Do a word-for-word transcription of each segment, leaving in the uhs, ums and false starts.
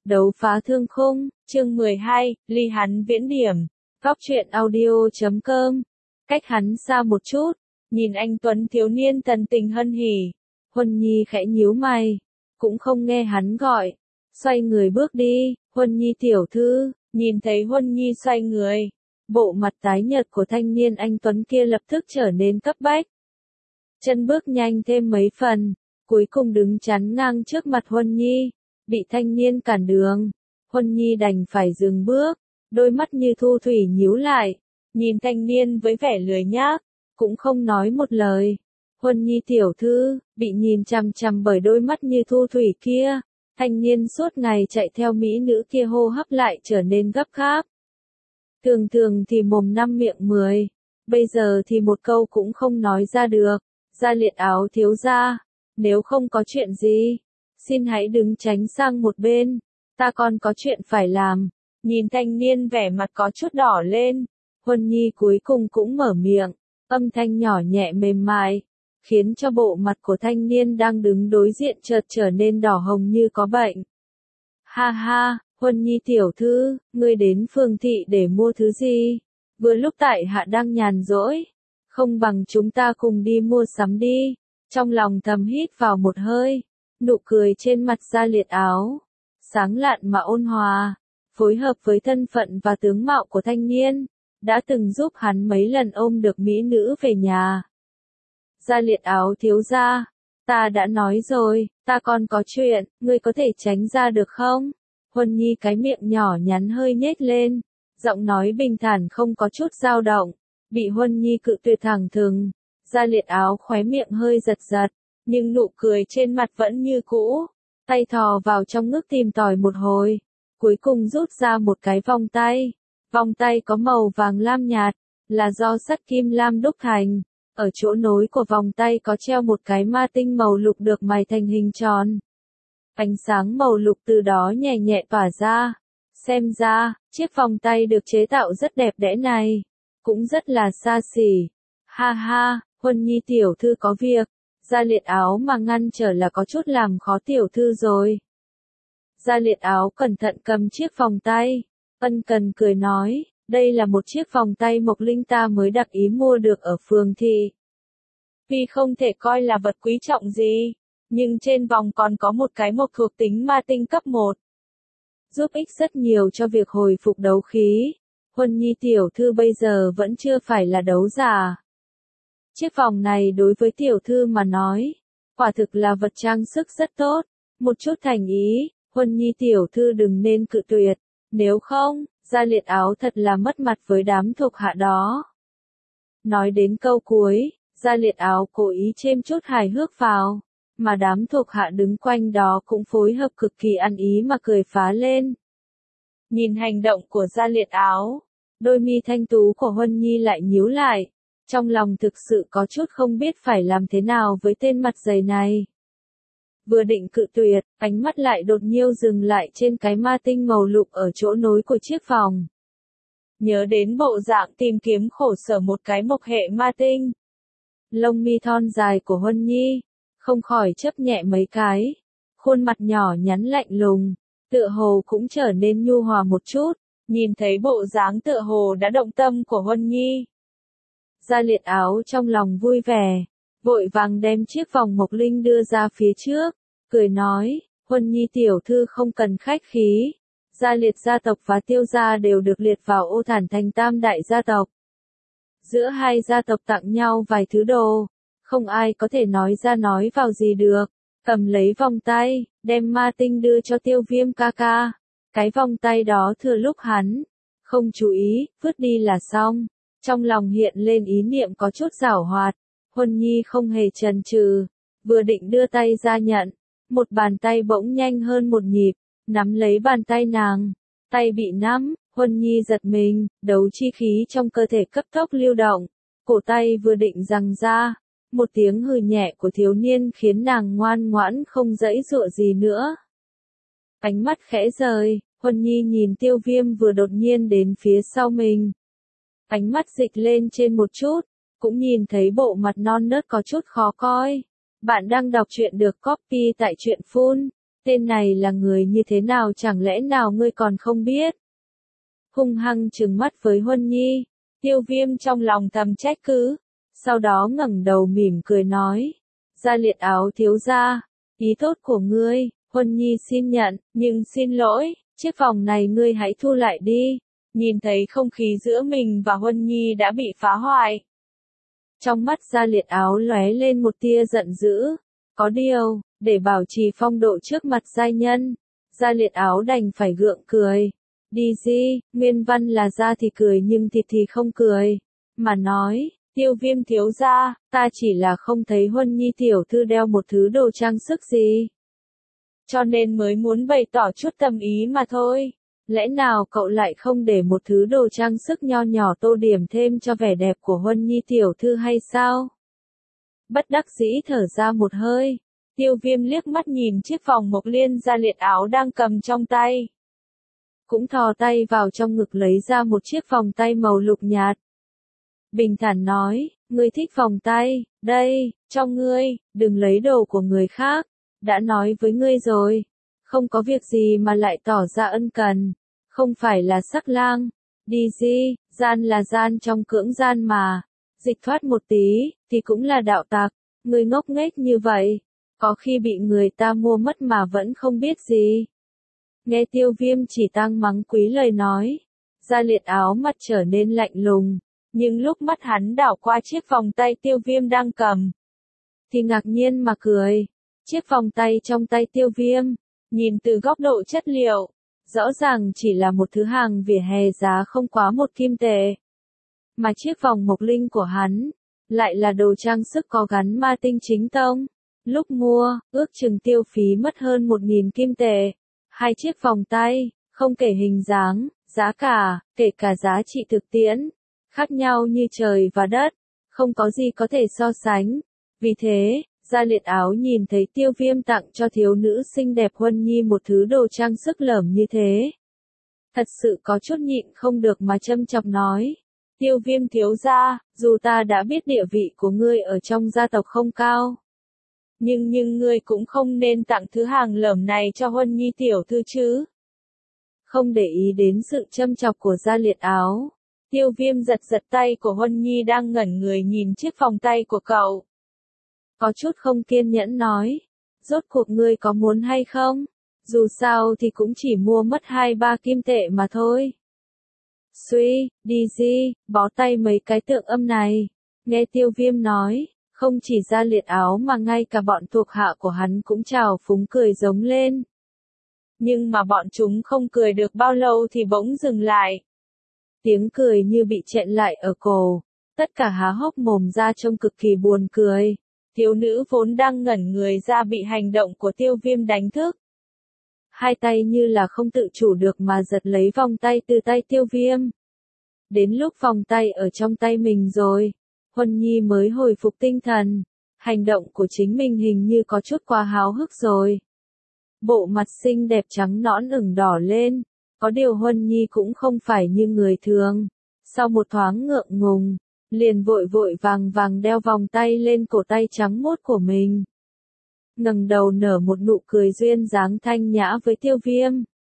Đấu phá thương khung, chương mười hai, ly hắn viễn điểm. Góc truyện audio chấm com. Cách hắn xa một chút, nhìn anh Tuấn thiếu niên tần tình hân hỉ. Huân Nhi khẽ nhíu mày, cũng không nghe hắn gọi. Xoay người bước đi, Huân Nhi tiểu thư, nhìn thấy Huân Nhi xoay người. Bộ mặt tái nhợt của thanh niên anh Tuấn kia lập tức trở nên cấp bách. Chân bước nhanh thêm mấy phần, cuối cùng đứng chắn ngang trước mặt Huân Nhi. Bị thanh niên cản đường, Huân Nhi đành phải dừng bước, đôi mắt như thu thủy nhíu lại, nhìn thanh niên với vẻ lười nhác, cũng không nói một lời. Huân Nhi tiểu thư, bị nhìn chằm chằm bởi đôi mắt như thu thủy kia, thanh niên suốt ngày chạy theo mỹ nữ kia hô hấp lại trở nên gấp gáp. Thường thường thì mồm năm miệng mười, bây giờ thì một câu cũng không nói ra được. Gia Liệt Áo thiếu gia, nếu không có chuyện gì, xin hãy đứng tránh sang một bên, ta còn có chuyện phải làm. Nhìn thanh niên vẻ mặt có chút đỏ lên, Huân Nhi cuối cùng cũng mở miệng, âm thanh nhỏ nhẹ mềm mại, khiến cho bộ mặt của thanh niên đang đứng đối diện chợt trở nên đỏ hồng như có bệnh. Ha ha, Huân Nhi tiểu thư, ngươi đến phường thị để mua thứ gì? Vừa lúc tại hạ đang nhàn rỗi, không bằng chúng ta cùng đi mua sắm đi. Trong lòng thầm hít vào một hơi, nụ cười trên mặt Gia Liệt Áo, sáng lạn mà ôn hòa, phối hợp với thân phận và tướng mạo của thanh niên, đã từng giúp hắn mấy lần ôm được mỹ nữ về nhà. Gia Liệt Áo thiếu gia, ta đã nói rồi, ta còn có chuyện, ngươi có thể tránh ra được không? Huân Nhi cái miệng nhỏ nhắn hơi nhếch lên, giọng nói bình thản không có chút dao động, bị Huân Nhi cự tuyệt thẳng thừng. Gia Liệt Áo khóe miệng hơi giật giật, nhưng nụ cười trên mặt vẫn như cũ, tay thò vào trong ngực tìm tòi một hồi, cuối cùng rút ra một cái vòng tay. Vòng tay có màu vàng lam nhạt, là do sắt kim lam đúc thành, ở chỗ nối của vòng tay có treo một cái ma tinh màu lục được mài thành hình tròn. Ánh sáng màu lục từ đó nhẹ nhẹ tỏa ra, xem ra, chiếc vòng tay được chế tạo rất đẹp đẽ này, cũng rất là xa xỉ. Ha ha, Huân Nhi tiểu thư có việc, Gia Liệt Áo mà ngăn trở là có chút làm khó tiểu thư rồi. Gia Liệt Áo cẩn thận cầm chiếc vòng tay, ân cần cười nói, đây là một chiếc vòng tay Mộc Linh ta mới đặc ý mua được ở phường thị. Vì không thể coi là vật quý trọng gì, nhưng trên vòng còn có một cái mộc thuộc tính ma tinh cấp một. Giúp ích rất nhiều cho việc hồi phục đấu khí. Huân Nhi tiểu thư bây giờ vẫn chưa phải là đấu giả. Chiếc vòng này đối với tiểu thư mà nói, quả thực là vật trang sức rất tốt, một chút thành ý, Huân Nhi tiểu thư đừng nên cự tuyệt, nếu không, Gia Liệt Áo thật là mất mặt với đám thuộc hạ đó. Nói đến câu cuối, Gia Liệt Áo cố ý chêm chút hài hước vào, mà đám thuộc hạ đứng quanh đó cũng phối hợp cực kỳ ăn ý mà cười phá lên. Nhìn hành động của Gia Liệt Áo, đôi mi thanh tú của Huân Nhi lại nhíu lại. Trong lòng thực sự có chút không biết phải làm thế nào với tên mặt dày này. Vừa định cự tuyệt, ánh mắt lại đột nhiên dừng lại trên cái ma tinh màu lục ở chỗ nối của chiếc vòng. Nhớ đến bộ dạng tìm kiếm khổ sở một cái mộc hệ ma tinh. Lông mi thon dài của Huân Nhi, không khỏi chớp nhẹ mấy cái. Khuôn mặt nhỏ nhắn lạnh lùng, tựa hồ cũng trở nên nhu hòa một chút, nhìn thấy bộ dáng tựa hồ đã động tâm của Huân Nhi. Gia Liệt Áo trong lòng vui vẻ, vội vàng đem chiếc vòng Mộc Linh đưa ra phía trước, cười nói, Huân Nhi tiểu thư không cần khách khí, Gia Liệt gia tộc và Tiêu gia đều được liệt vào ô thản thành tam đại gia tộc. Giữa hai gia tộc tặng nhau vài thứ đồ, không ai có thể nói ra nói vào gì được, cầm lấy vòng tay, đem ma tinh đưa cho Tiêu Viêm ca ca, cái vòng tay đó thừa lúc hắn không chú ý, vứt đi là xong. Trong lòng hiện lên ý niệm có chút giảo hoạt, Huân Nhi không hề chần chừ, vừa định đưa tay ra nhận, một bàn tay bỗng nhanh hơn một nhịp, nắm lấy bàn tay nàng, tay bị nắm, Huân Nhi giật mình, đấu chi khí trong cơ thể cấp tốc lưu động, cổ tay vừa định giằng ra, một tiếng hừ nhẹ của thiếu niên khiến nàng ngoan ngoãn không dãy dụa gì nữa. Ánh mắt khẽ rời, Huân Nhi nhìn Tiêu Viêm vừa đột nhiên đến phía sau mình. Ánh mắt dịch lên trên một chút, cũng nhìn thấy bộ mặt non nớt có chút khó coi. Bạn đang đọc truyện được copy tại truyện phun. Tên này là người như thế nào chẳng lẽ nào ngươi còn không biết? Hung hăng trừng mắt với Huân Nhi, Tiêu Viêm trong lòng thầm trách cứ, sau đó ngẩng đầu mỉm cười nói, Gia Liệt Áo thiếu gia, ý tốt của ngươi, Huân Nhi xin nhận, nhưng xin lỗi, chiếc vòng này ngươi hãy thu lại đi. Nhìn thấy không khí giữa mình và Huân Nhi đã bị phá hoại. Trong mắt Gia Liệt Áo lóe lên một tia giận dữ, có điều, để bảo trì phong độ trước mặt giai nhân, Gia Liệt Áo đành phải gượng cười. Đi di, nguyên văn là ra thì cười nhưng thịt thì không cười, mà nói, Tiêu Viêm thiếu gia, ta chỉ là không thấy Huân Nhi tiểu thư đeo một thứ đồ trang sức gì. Cho nên mới muốn bày tỏ chút tâm ý mà thôi. Lẽ nào cậu lại không để một thứ đồ trang sức nho nhỏ tô điểm thêm cho vẻ đẹp của Huân Nhi tiểu thư hay sao? Bất đắc dĩ thở ra một hơi, Tiêu Viêm liếc mắt nhìn chiếc vòng mộc liên Gia Liệt Áo đang cầm trong tay. Cũng thò tay vào trong ngực lấy ra một chiếc vòng tay màu lục nhạt. Bình thản nói, ngươi thích vòng tay, đây, cho ngươi, đừng lấy đồ của người khác, đã nói với ngươi rồi. Không có việc gì mà lại tỏ ra ân cần, không phải là sắc lang, đi di, gian là gian trong cưỡng gian mà, dịch thoát một tí, thì cũng là đạo tặc, người ngốc nghếch như vậy, có khi bị người ta mua mất mà vẫn không biết gì. Nghe Tiêu Viêm chỉ tăng mắng quý lời nói, Gia Liệt Áo mặt trở nên lạnh lùng, nhưng lúc mắt hắn đảo qua chiếc vòng tay Tiêu Viêm đang cầm, thì ngạc nhiên mà cười, chiếc vòng tay trong tay Tiêu Viêm. Nhìn từ góc độ chất liệu, rõ ràng chỉ là một thứ hàng vỉa hè giá không quá một kim tệ. Mà chiếc vòng mộc linh của hắn, lại là đồ trang sức có gắn ma tinh chính tông. Lúc mua, ước chừng tiêu phí mất hơn một nghìn kim tệ. Hai chiếc vòng tay, không kể hình dáng, giá cả, kể cả giá trị thực tiễn, khác nhau như trời và đất, không có gì có thể so sánh. Vì thế, Gia Liệt Áo nhìn thấy Tiêu Viêm tặng cho thiếu nữ xinh đẹp Huân Nhi một thứ đồ trang sức lởm như thế. Thật sự có chút nhịn không được mà châm chọc nói. Tiêu Viêm thiếu gia, dù ta đã biết địa vị của ngươi ở trong gia tộc không cao. Nhưng nhưng ngươi cũng không nên tặng thứ hàng lởm này cho Huân Nhi tiểu thư chứ. Không để ý đến sự châm chọc của Gia Liệt Áo. Tiêu Viêm giật giật tay của Huân Nhi đang ngẩn người nhìn chiếc vòng tay của cậu. Có chút không kiên nhẫn nói, rốt cuộc ngươi có muốn hay không? Dù sao thì cũng chỉ mua mất hai ba kim tệ mà thôi. Suy, đi di, bó tay mấy cái tượng âm này. Nghe Tiêu Viêm nói, không chỉ Gia Liệt Áo mà ngay cả bọn thuộc hạ của hắn cũng trào phúng cười giống lên. Nhưng mà bọn chúng không cười được bao lâu thì bỗng dừng lại. Tiếng cười như bị chẹn lại ở cổ, tất cả há hốc mồm ra trông cực kỳ buồn cười. Thiếu nữ vốn đang ngẩn người ra bị hành động của Tiêu Viêm đánh thức. Hai tay như là không tự chủ được mà giật lấy vòng tay từ tay Tiêu Viêm. Đến lúc vòng tay ở trong tay mình rồi, Huân Nhi mới hồi phục tinh thần. Hành động của chính mình hình như có chút quá háo hức rồi. Bộ mặt xinh đẹp trắng nõn ửng đỏ lên, có điều Huân Nhi cũng không phải như người thường. Sau một thoáng ngượng ngùng, liền vội vội vàng vàng đeo vòng tay lên cổ tay trắng muốt của mình. Ngẩng đầu nở một nụ cười duyên dáng thanh nhã với Tiêu Viêm.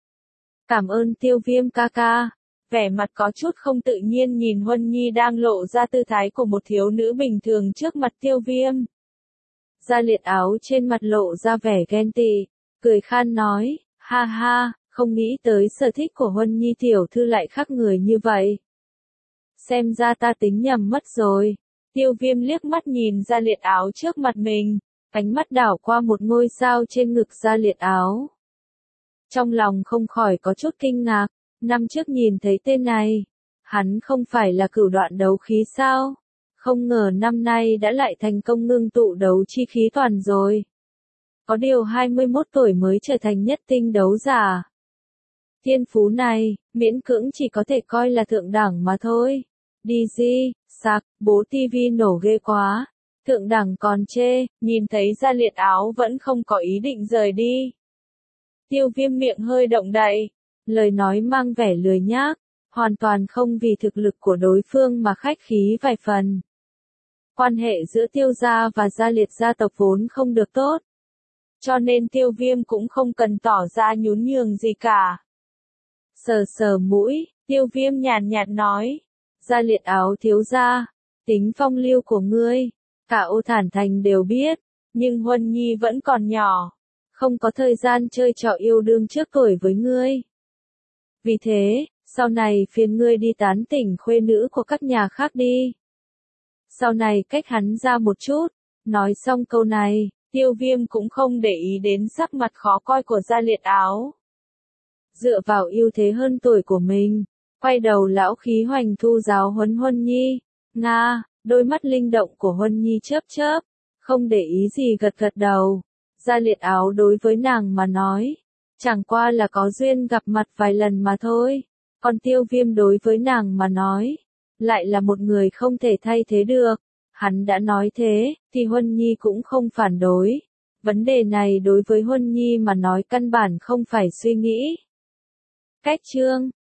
Cảm ơn Tiêu Viêm ca ca. Vẻ mặt có chút không tự nhiên nhìn Huân Nhi đang lộ ra tư thái của một thiếu nữ bình thường trước mặt Tiêu Viêm. Gia Liệt Áo trên mặt lộ ra vẻ ghen tị, cười khan nói, ha ha, không nghĩ tới sở thích của Huân Nhi tiểu thư lại khác người như vậy. Xem ra ta tính nhầm mất rồi. Tiêu Viêm liếc mắt nhìn Gia Liệt Áo trước mặt mình, ánh mắt đảo qua một ngôi sao trên ngực Gia Liệt Áo. Trong lòng không khỏi có chút kinh ngạc, năm trước nhìn thấy tên này, hắn không phải là cửu đoạn đấu khí sao? Không ngờ năm nay đã lại thành công ngưng tụ đấu chi khí toàn rồi. Có điều hai mươi mốt tuổi mới trở thành nhất tinh đấu giả. Thiên phú này, miễn cưỡng chỉ có thể coi là thượng đẳng mà thôi. Đi di, sạc, bố tivi nổ ghê quá. Thượng đẳng còn chê, nhìn thấy Gia Liệt Áo vẫn không có ý định rời đi. Tiêu Viêm miệng hơi động đậy, lời nói mang vẻ lười nhác, hoàn toàn không vì thực lực của đối phương mà khách khí vài phần. Quan hệ giữa Tiêu gia và Gia Liệt gia tộc vốn không được tốt. cho nên Tiêu Viêm cũng không cần tỏ ra nhún nhường gì cả. Sờ sờ mũi, Tiêu Viêm nhàn nhạt nói, Gia Liệt Áo thiếu gia, tính phong lưu của ngươi, cả Ô Thản Thành đều biết, nhưng Huân Nhi vẫn còn nhỏ, không có thời gian chơi trò yêu đương trước tuổi với ngươi. Vì thế, sau này phiền ngươi đi tán tỉnh khuê nữ của các nhà khác đi. Sau này cách hắn ra một chút, nói xong câu này, Tiêu Viêm cũng không để ý đến sắc mặt khó coi của Gia Liệt Áo. Dựa vào ưu thế hơn tuổi của mình, quay đầu lão khí hoành thu giáo huấn Huân Nhi. Nga, đôi mắt linh động của Huân Nhi chớp chớp, không để ý gì gật gật đầu. Gia Liệt Áo đối với nàng mà nói, chẳng qua là có duyên gặp mặt vài lần mà thôi, còn Tiêu Viêm đối với nàng mà nói, lại là một người không thể thay thế được. Hắn đã nói thế, thì Huân Nhi cũng không phản đối. Vấn đề này đối với Huân Nhi mà nói căn bản không phải suy nghĩ. Cách chương